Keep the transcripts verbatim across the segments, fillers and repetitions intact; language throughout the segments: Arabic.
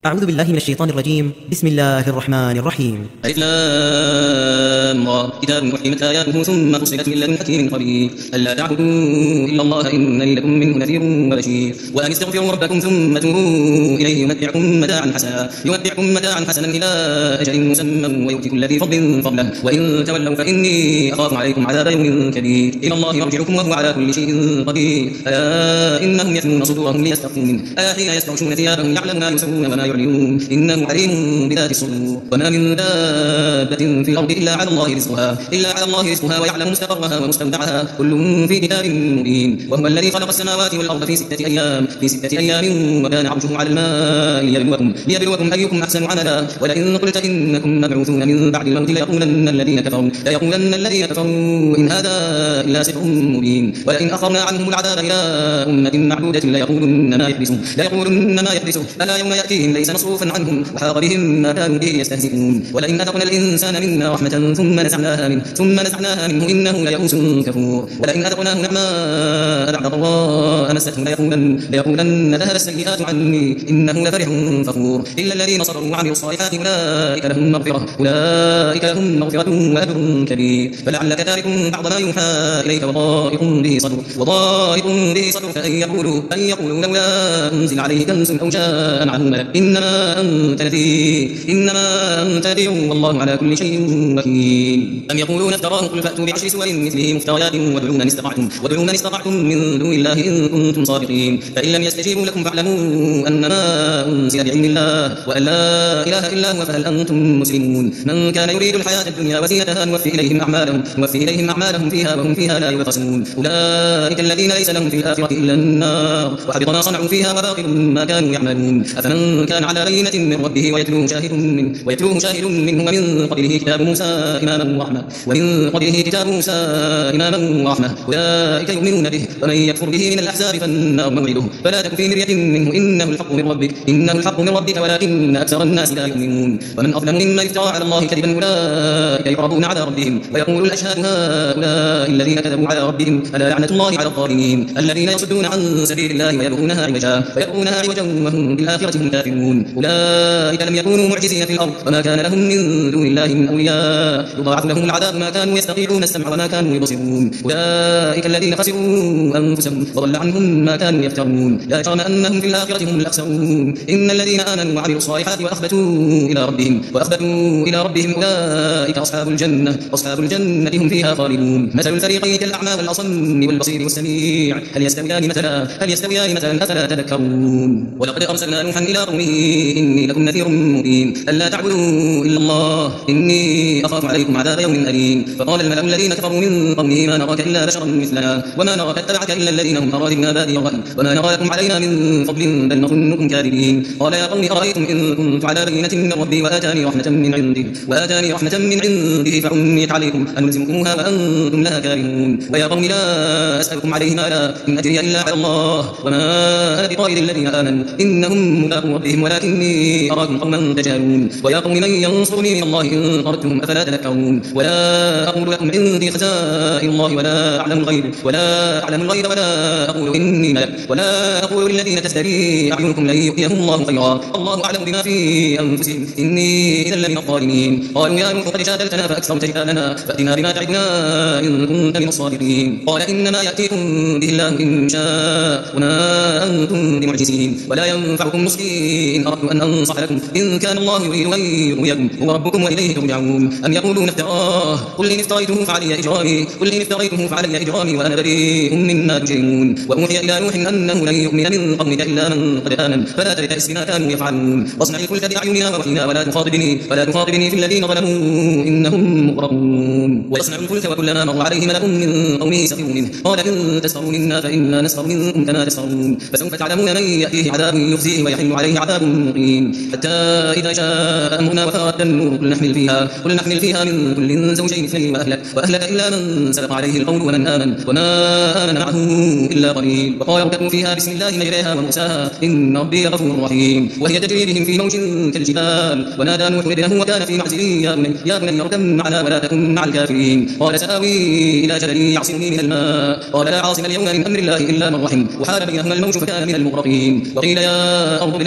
أعوذ بالله من الشيطان الرجيم. بسم الله الرحمن الرحيم. ألف لام را كتاب أحكمت آياته ثم فصلت من لدن حكيم خبير ألا تعبدوا إلا الله إنني لكم منه نذير وبشير وأن استغفروا ربكم ثم توبوا إليه يمتعكم متاعا حسنا يمتعكم متاعا حسنا إلى أجل مسمى ويؤتي كل ذي فضل فضله وإن تولوا فإني أخاف عليكم عذاب يوم كبير إلى الله يرجعكم وهو على كل شيء قدير ألا إنهم يثنون صدورهم ليستخفوا منه ألا حين يستغشون ثيابهم يعلم ما يسرون وما يعلنون إنه عليم بذات الصدور وما من دابة في الأرض إلا على الله رزقها إلا على الله رزقها ويعلم مستقرها ومستودعها كل في كتاب مبين وهو الذي خلق السماوات والأرض في ستة أيام في ستة أيام وكان عرشه على الماء ليبلوكم ليبلوكم أيكم أحسن عملا ولئن قلت إنكم مبعوثون من بعد الموت ليقولن الذين كفروا ليقولن الذين كفروا إن هذا إلا سحر مبين ولئن أخرنا عنهم العذاب إلى أمة معدودة ليقولن ما يحبسه ليقولن ما يحبسه ألا يوم يأتيهم ليس مصروفا عنهم وحاق بهم ما كانوا به يستهزئون ولئن أذقنا الإنسان منا رحمة ثم نزعناها منه ثم نزعناها منه إنه ليئوس كفور ولئن أذقناه نعماء بعد ضراء مسته ليقولن ليقولن ذهب السيئات عني إنه لفرح فخور إلا الذين صبروا وعملوا الصالحات أولئك لهم مغفرة أولئك لهم مغفرة وأجر كبير فلعلك تارك بعض ما يوحى إليك وضائق به صدرك وضائق به صدرك أن يقولوا أن يقولوا لولا أنزل عليه كنز أو جاء معه ملك إنما أنت نذير إنما أنت نذير والله على كل شيء وكيل أم يقولون افتراه قل فأتوا بعشر سور مثله مفتريات وادعوا من استطعتم وادعوا من استطعتم من دون الله إن كنتم صادقين فإن لم يستجيبوا لكم فاعلموا أنما أنزل بعلم الله وأن لا إله إلا هو فهل أنتم مسلمون من كان يريد الحياة الدنيا وزينتها نوفي إليهم أعمالهم نوفي إليهم أعمالهم فيها وهم فيها لا يبخسون أولئك الذين ليس لهم في الآخرة إلا النار وحبط ما صنعوا فيها وباطل ما كانوا يعملون أفمن كان على بينة من ربه ويتلوه شاهد منه ويتلوه شاهد منه ومن قبله كتاب موسى إماما ورحمة ومن قبله كتاب موسى إماما ورحمة أولئك يؤمنون به ومن يكفر به من الأحزاب فالنار موعده فلا تك في مرية منه إنه الحق من ربك إنه الحق من ربك ولكن أكثر الناس لا يؤمنون ومن أظلم ممن افترى على الله كذبا أولئك يعرضون على ربهم ويقول الأشهاد هؤلاء الذين كذبوا على ربهم ألا لعنة الله على الظالمين الذين يصدون عن سبيل الله ويبغونها عوجا ويبغونها عوجا وهم بالآخرة هم كافرون أولئك لم يكونوا معجزين في الأرض وما كان لهم من دون الله من أولياء يضاعف لهم العذاب ما كانوا يستطيعون السمع وما كانوا يبصرون أولئك الذين خسروا أنفسهم وضل عنهم ما كانوا يفترون لا جرم أنهم في الآخرة هم الأخسرون إن الذين آمنوا وعملوا الصالحات وأخبتوا إلى ربهم وأخبتوا إلى ربهم أولئك أصحاب الجنة أصحاب الجنة هم فيها خالدون مثل الفريقين كالأعمى والأصم والبصير والسميع هل يستويان مثلا هل يستويان مثلا أفلا تذكرون ولقد أرسلنا نوحا إلى قومه إني لكم نذير مبين ألا تعبدوا إلا الله إني أخاف عليكم عذاب يوم أليم فقال الملأ الذين كفروا من قومه ما نراك إلا بشرا مثلنا وما نراك اتبعك إلا الذين هم أرادنا بادي الرأي وما نرى لكم علينا من فضل بل نظنكم كاذبين قال يا قوم أرأيتم إن كنت على بينة من ربي وآتاني رحمة من عنده وآتاني رحمة من عنده فعميت عليكم أنلزمكموها وأنتم لها كارهون ويا قوم لا أسألكم عليه مالا إن أجري إلا على الله وما أنا بطارد الذين آمنوا إنهم ملاقو ربهم ولكني أراكم قوما تجهلون ويا قوم من ينصرني من الله إن طردتهم أفلا تذكرون ولا أقول لكم عندي خزائن الله ولا أعلم الغيب ولا أعلم الغيب ولا أقول إني ملك ولا أقول للذين تزدري أعينكم لن يؤتيهم الله خيرا الله أعلم بما في أنفسهم إني إذا لمن الظالمين قالوا يا نوح قد جادلتنا فأكثرت جدالنا فأتنا بما تعدنا إن كنت من الصادقين قال إنما يأتيكم به الله إن شاء وما أنتم بمعجزين ولا ينفعكم نصحي إن أردت أن أنصح لكم إن كان الله يريد أن يغويكم هو ربكم وإليه ترجعون أم يقولون افتراه قل إن افتريته فعلي إجرامي قل إن افتريته فعلي إجرامي وأنا بريء مما تجرمون وأوحي إلى نوح أنه لن يؤمن من قومك إلا من قد آمن فلا تبتئس بما كانوا يفعلون واصنع الفلك بأعيننا ووحينا ولا تخاطبني ولا تخاطبني في الذين ظلموا إنهم مغرقون ويصنع الفلك وكلما مر عليه ملأ من قومه سخروا منه قال إن تسخروا منا فإنا نسخر منكم كما تسخرون فسوف تعلمون من يأتيه عذاب يخزيه ويحل عليه عذاب مقيم حتى إذا جاء أمرنا وفارت النور قل نحمل فيها قل نحمل فيها من كل زوجين اثنين وأهلك وأهلك إلا من سبق عليه القول ومن آمن وما آمن معه إلا قليل وقال اركبوا فيها بسم الله مجريها ومرساها إن ربي غفور رحيم وهي تجري بهم في موج كالجبال ونادى نوح ابنه وكان في معزل يا بني يا بني اركب معنا ولا تكن مع الكافرين قال سآوي إلى جبل يعصمني من الماء قال لا عاصم اليوم من أمر الله إلا من رحم وحال بينهما الموج فكان من المغرقين وقيل يا أرض ابلعي ماء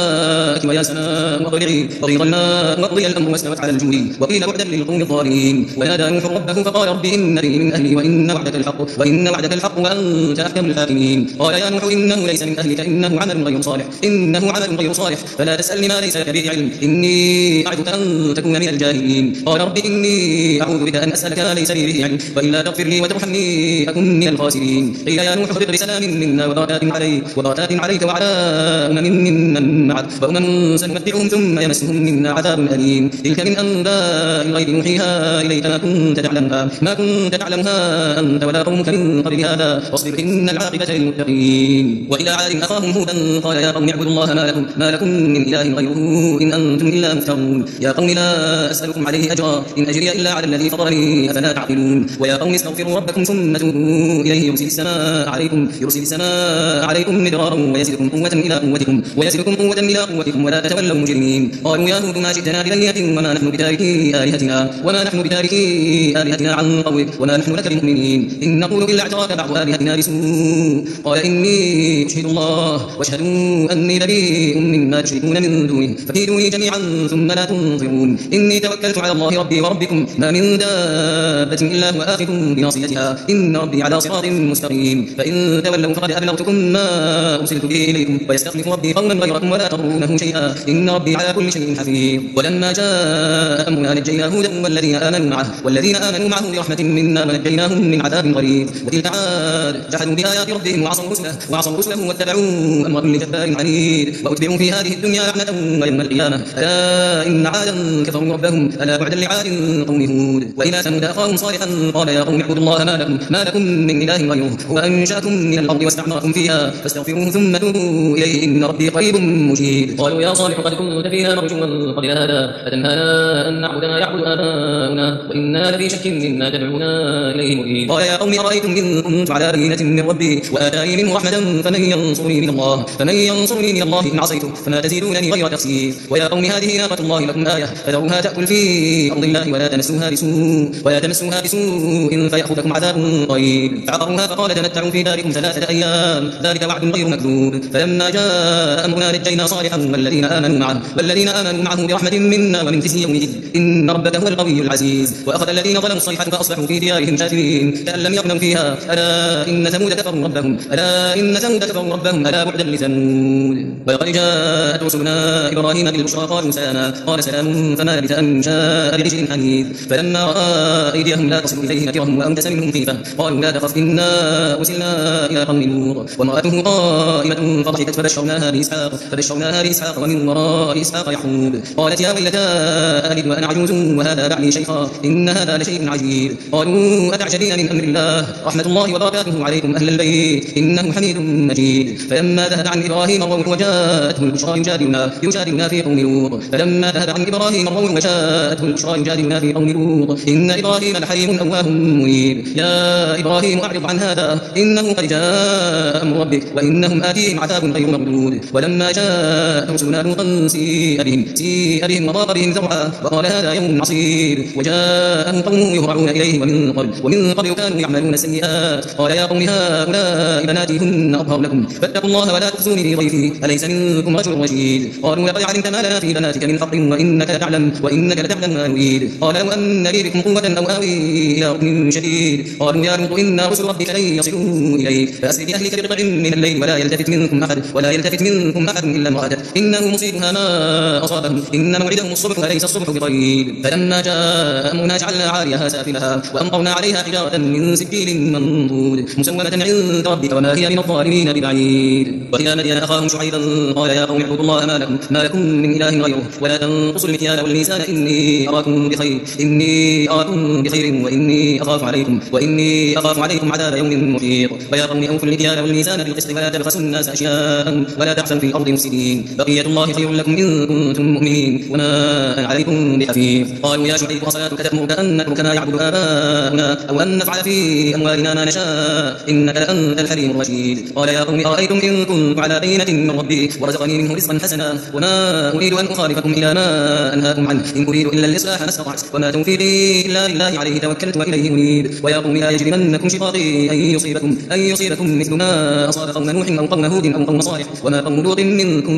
سماءك ويا سماء أقلعي وغيض الماء وقضي الأمر واستوت على الجود وقيل بعدا للقوم الظالمين ونادى نوح ربه فقال رب إن لي من أهلي وإن وعدك الحق وإن وعدك الحق وأنت أحكم الحاكمين قال يا نوح إنه ليس من أهلك إنه عمل غير صالح إنه عمل غير صالح فلا تسألني ما ليس لك به علم إني أعظك أن تكون من الجاهلين قال رب إني أعوذ بك أن أسألك ما ليس لي به علم وإلا تغفر لي وترحمني أكن من الخاسرين قيل يا نوح اهبط بسلام منا وبركات عليك وبركات عليك وعلى أمم ممن معك وأمم سنمتعهم ثم يمسهم منا عذاب أليم تلك من أنباء الغيب نوحيها إليك ما كنت تعلمها ما كنت تعلمها أنت ولا قومك من قبل هذا واصبر إن العاقبة للمتقين وإلى عاد أخاهم هودا قال يا قوم اعبدوا الله ما لكم ما لكم من إله غيره إن أنتم إلا مفترون يا قوم لا أسألكم عليه أجرا إن أجري إلا على الذي فطرني أفلا تعقلون ويا قوم استغفروا ربكم ثم توبوا إليه يرسل السماء عليكم يرسل السماء عليكم مدرارا ويزدكم قوة إلى قوتكم ويزدكم قوة إلى قوتكم ولا تتولوا مجرمين قالوا يا هود ما جئتنا ببينة وما نحن بتاركي آلهتنا وما نحن بتاركي آلهتنا عن قولك وما نحن لك بمؤمنين إن نقول إلا اعتراك بعض آلهتنا بسوء قال إني أشهد الله واشهدوا أني بريء مما تشركون من دونه فكيدوني جميعا ثم لا تنظرون إني توكلت على الله ربي وربكم ما من دابة إلا هو آخذ بناصيتها إن ربي على صراط مستقيم فإن تولوا فقد أبلغتكم ما أرسلت به إليكم ويستخلف ربي قوما غيركم ولا تضرونه شيئا إن ربي على كل شيء حفيظ ولما جاء أمرنا نجينا هودا والذين آمنوا معه والذين آمنوا معه برحمة منا ونجيناهم من عذاب غليظ وتلك عاد جحدوا بآيات ربهم وعصوا رسله وعصوا رسله واتبعوا أمر كل جبار عنيد وأتبعوا في هذه الدنيا لعنة ويوم القيامة ألا إن عادا كفروا ربهم ألا بعدا لعاد قوم هود وإلى ثمود أخاهم صالحا قال يا قوم اعبدوا الله ما لكم ما لكم من إله غيره هو أنشأكم من الأرض واستعمركم فيها فاستغفروه ثم توبوا إليه إن ربي قريب مجيب قالوا يا صالح قد كنت فينا مرجوا قبل هذا أتنهانا أن نعبد ما يعبد آباؤنا وإنا لفي شك مما تدعونا إليه مريب قال يا قوم أرأيتم إن كنت على بينة من ربي وآتاني منه رحمة فمن ينصرني من الله فمن ينصرني من الله إن عصيته فما تزيدونني غير تخسير ويا قوم هذه ناقة الله لكم آية فذروها تأكل في أرض الله ولا تمسوها بسوء ولا تمسوها بسوء فيأخذكم عذاب قريب فعقروها فقال تمتعوا في داركم ثلاثة أيام ذلك وعد غير مكذوب فلما جاء أمرنا نجينا صالحا والذين آمنوا معه والذين آمنوا معه برحمة منا ومن خزي يومئذ إن ربك هو القوي العزيز وأخذ الذين ظلموا الصيحة فأصبحوا في ديارهم جاثمين كأن لم يغنوا فيها ألا إن ثمود كفروا ربهم ألا إن ثمود كفروا ربهم ألا بعدا لثمود ولقد جاءت رسلنا إبراهيم بالبشرى قالوا سلاما قال سلام فما لبث أن جاء برجل حنيذ فلما رأى أيديهم لا تصل إليه نكرهم وأوجس منهم خيفة قالوا لا تخف إنا أرسلنا إلى قوم لوط وامرأته قائمة فضحكت فبشرناها بإسحاق فبشرناها بإسحاق ومن وراء إسحاق يعقوب قالت يا ويلتى ألد وأنا عجوز وهذا بعلي شيخا إن هذا لشيء عجيب قالوا أتعجبين من أمر الله رحمة الله وبركاته عليكم أهل البيت إنه حميد مجيد فلما ذهب عن إبراهيم الروح وجاءته البشرى يجادلنا يجادلنا في قوم لوط فلما ذهب عن إبراهيم الروح وجاءته البشرى يجادلنا في قوم لوط إن إبراهيم لحليم أواه منيب يا إبراهيم أعرض عن هذا إنه قد جاء أمر ربك وإنهم آتيهم عذاب غير مردود ولما جاءت رسلنا لوطا سيء بهم سيء بهم وضاق بهم ذرعا وقال هذا يوم عصيب وجاءه قومه يهرعون إليه ومن قبل ومن قبل كانوا يعملون السيئات قال يا قوم هؤلاء بناتي هن أطهر لكم فاتقوا الله ولا تخزوني في ضيفي أليس منكم رجل رشيد قالوا لقد علمت ما لنا في بناتك من حق وإنك لتعلم وإنك لتعلم ما نريد قال لو أن لي بكم قوة أو آوي إلى ركن شديد قالوا يا لوط إن رسل ربك لن يصلوا إليك فأسر بأهلك بقطع من الليل ولا يلتفت منكم أحد ولا يلتفت منكم أحد إلا امرأتك إنه مصيبها ما أصابهم إن موعدهم الصبح أليس الصبح بقريب فلما جاء أمرنا جعلنا عاليها سافلها وأمطرنا عليها حجارة من سجيل منضود مسومة عند ربك وما هي من الظالمين ببعيد وإلى مدين أخاهم شعيبا قال يا قوم اعبدوا الله ما لكم ما لكم من إله غيره ولا تنقصوا المكيال والميزان إني أراكم بخير إني أراكم بخير وإني أخاف عليكم وإني أخاف عليكم عذاب يوم محيط ويا قوم أوفوا المكيال والميزان بالقسط ولا تبخسوا الناس أشياءهم ولا تعثوا في الأرض مفسدين بقية الله خير لكم إن كنتم مؤمنين وما أنا عليكم بحفيظ قالوا يا شعيب وصلاتك تأمرك أن نترك ما يعبد آباؤنا أو أن نفعل في أموالنا ما نشاء إنك لأنت الحليم الرشيد قال يا قوم أرأيتم إن كنت على بينة من ربي ورزقني منه رزقا حسنا وما أريد أن أخالفكم إلى ما أنهاكم عنه إن أريد إلا الإصلاح ما استطعت وما توفيقي إلا لله عليه توكلت وإليه أنيب ويا قوم لا يجرمنكم شقاقي أن يصيبكم أن يصيبكم مثل ما أصاب قوم نوح أو قوم هود أو قوم صالح وما قوم لوط منكم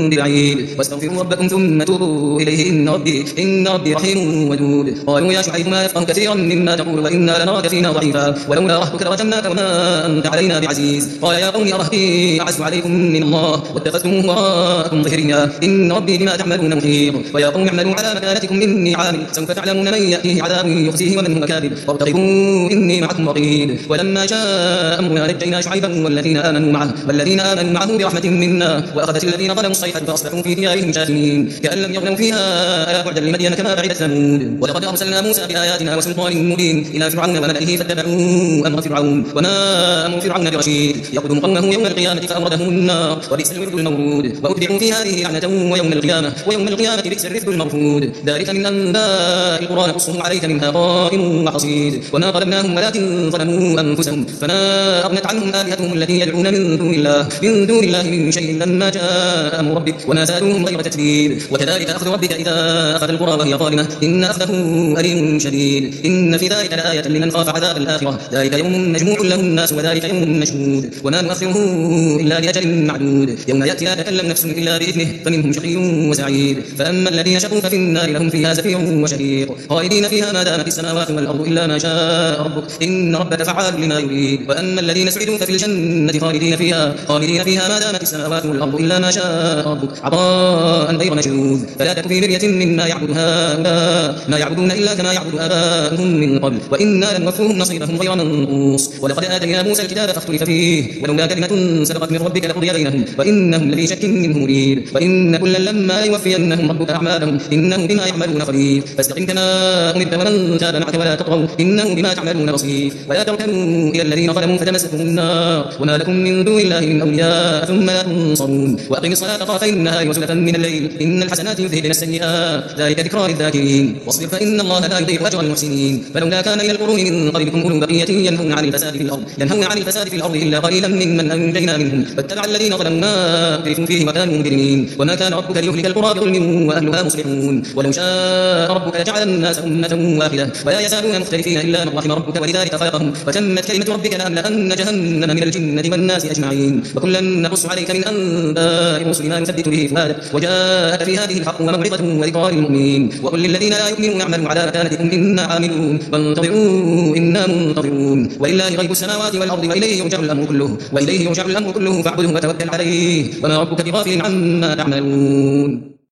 ببعيد واستغفروا ربكم ثم توبوا إليه إن ربي إن ربي رحيم ودود قالوا يا شعيب ما يفقه كثيرا مما تقول وإنا لنراك فينا ضعيفا ولولا رهتك لرجمناك وما أنت علينا بعزيز قال يا قوم أرهبي أعز عليكم من الله واتخذتموه وراءكم ظهريا إن ربي بما تعملون محيط ويا قوم اعملوا على مكانتكم إني عامل سوف تعلمون من يأتيه عذاب يخزيه ومن هو كاذب وارتقبوا إني معكم رقيب ولما جاء أمرنا نجينا شعيبا والذين آمنوا معه والذين آمنوا معه برحمة منا وأخذت الذين ظلموا الصيحة فأصبحوا في ديارهم جاثمين كأن لم يغنوا فيها ألا بعدا لمدين كما بعدت ثمود ولقد أرسلنا موسى بآياتنا وسلطان مبين إلى فرعون وملئه فاتبعوا أمر فرعون وما أمر فرعون برشيد يقدم قومه يوم القيامة فأوردهم النار وبئس الورد المورود وأتبعوا في هذه لعنة ويوم القيامة ويوم القيامة بئس الرفد المرفود ذلك من أنباء القرى نقصه عليك منها قائم وحصيد وما ظلمناهم ولكن ظلموا أنفسهم فما أغنت عنهم آلهتهم التي يدعون من دون الله من دون الله من شيء لما جاء أمر ربك وما زادوهم غير تتبيب وكذلك أخذ ربك إذا أخذ القرى وهي ظالمة إن أخذه أليم شديد إن في ذلك لآية لمن خاف عذاب الآخرة ذلك يوم مجموع له الناس وذلك يوم مشهود وما نؤخره إلا لأجل معدود يوم يأتي لا تكلم نفس إلا بإذنه فمنهم شقي وسعيد فأما الذين شقوا ففي النار لهم فيها زفير وشهيق خالدين فيها ما دامت السماوات والأرض إلا ما شاء ربك إن ربك فعال لما يريد وأما الذين سعدوا ففي الجنة خالدين فيها خالدين فيها ما دامت السماوات والأرض إلا ما شاء ربك عطاء غير مجذوذ فلا تك في مرية مما يعبد هؤلاء ما يعبدون إلا كما يعبد آباؤهم من قبل وإنا لنوفوهم نصيبهم غير منقوص ولقد آتينا موسى الكتاب فاختلف فيه ولولا كلمة سبقت من ربك لقضي بينهم وإنهم لفي شك منه مريب وإن كلا لما يوفينهم ربك أعمالهم إنه بما يعملون خبير فاستقم كما أمرت ومن تاب معك ولا تطغوا إنه بما تعملون بصير ولا تركنوا إلى الذين ظلموا فتمسكهم النار وما لكم من دون الله من أولياء ثم لا تنصرون وأقم الصلاة طرفي النهار وزلفا من الليل إن الحسنات يذهبن السيئات ذلك ذكرى للذاكرين واصبر فإن الله لا يضيع أجر المحسنين فلولا كان إلى القرون من قبلكم أولو بقية ينهون عن الفساد في الأرض ينهون عن الفساد في الأرض إلا قليلا ممن أنجينا منهم فاتبع الذين ظلموا ما أترفوا فيه وكانوا مجرمين وما كان ربك ليهلك القرى بظلم وأهلها مصلحون ولو شاء ربك لجعل الناس أمة واحدة ولا يزالون مختلفين إلا من رحم ربك ولذلك خلقهم وتمت كلمة ربك لأملأن جهنم من الجنة والناس أجمعين وكلا نقص عليك من أنباء الرسل ما نثبت به فؤادك وجاءك في هذه الحق وموعظة وذكرى للمؤمنين وقل للذين لا يؤمنون اعملوا على مكانتكم إنا عاملون وانتظروا إنا منتظرون ولله غيب السماوات والأرض وإليه يرجع الأمر كله وإليه يرجع الأمر كله فاعبده وتوكل عليه وما ربك بغافل عما تعملون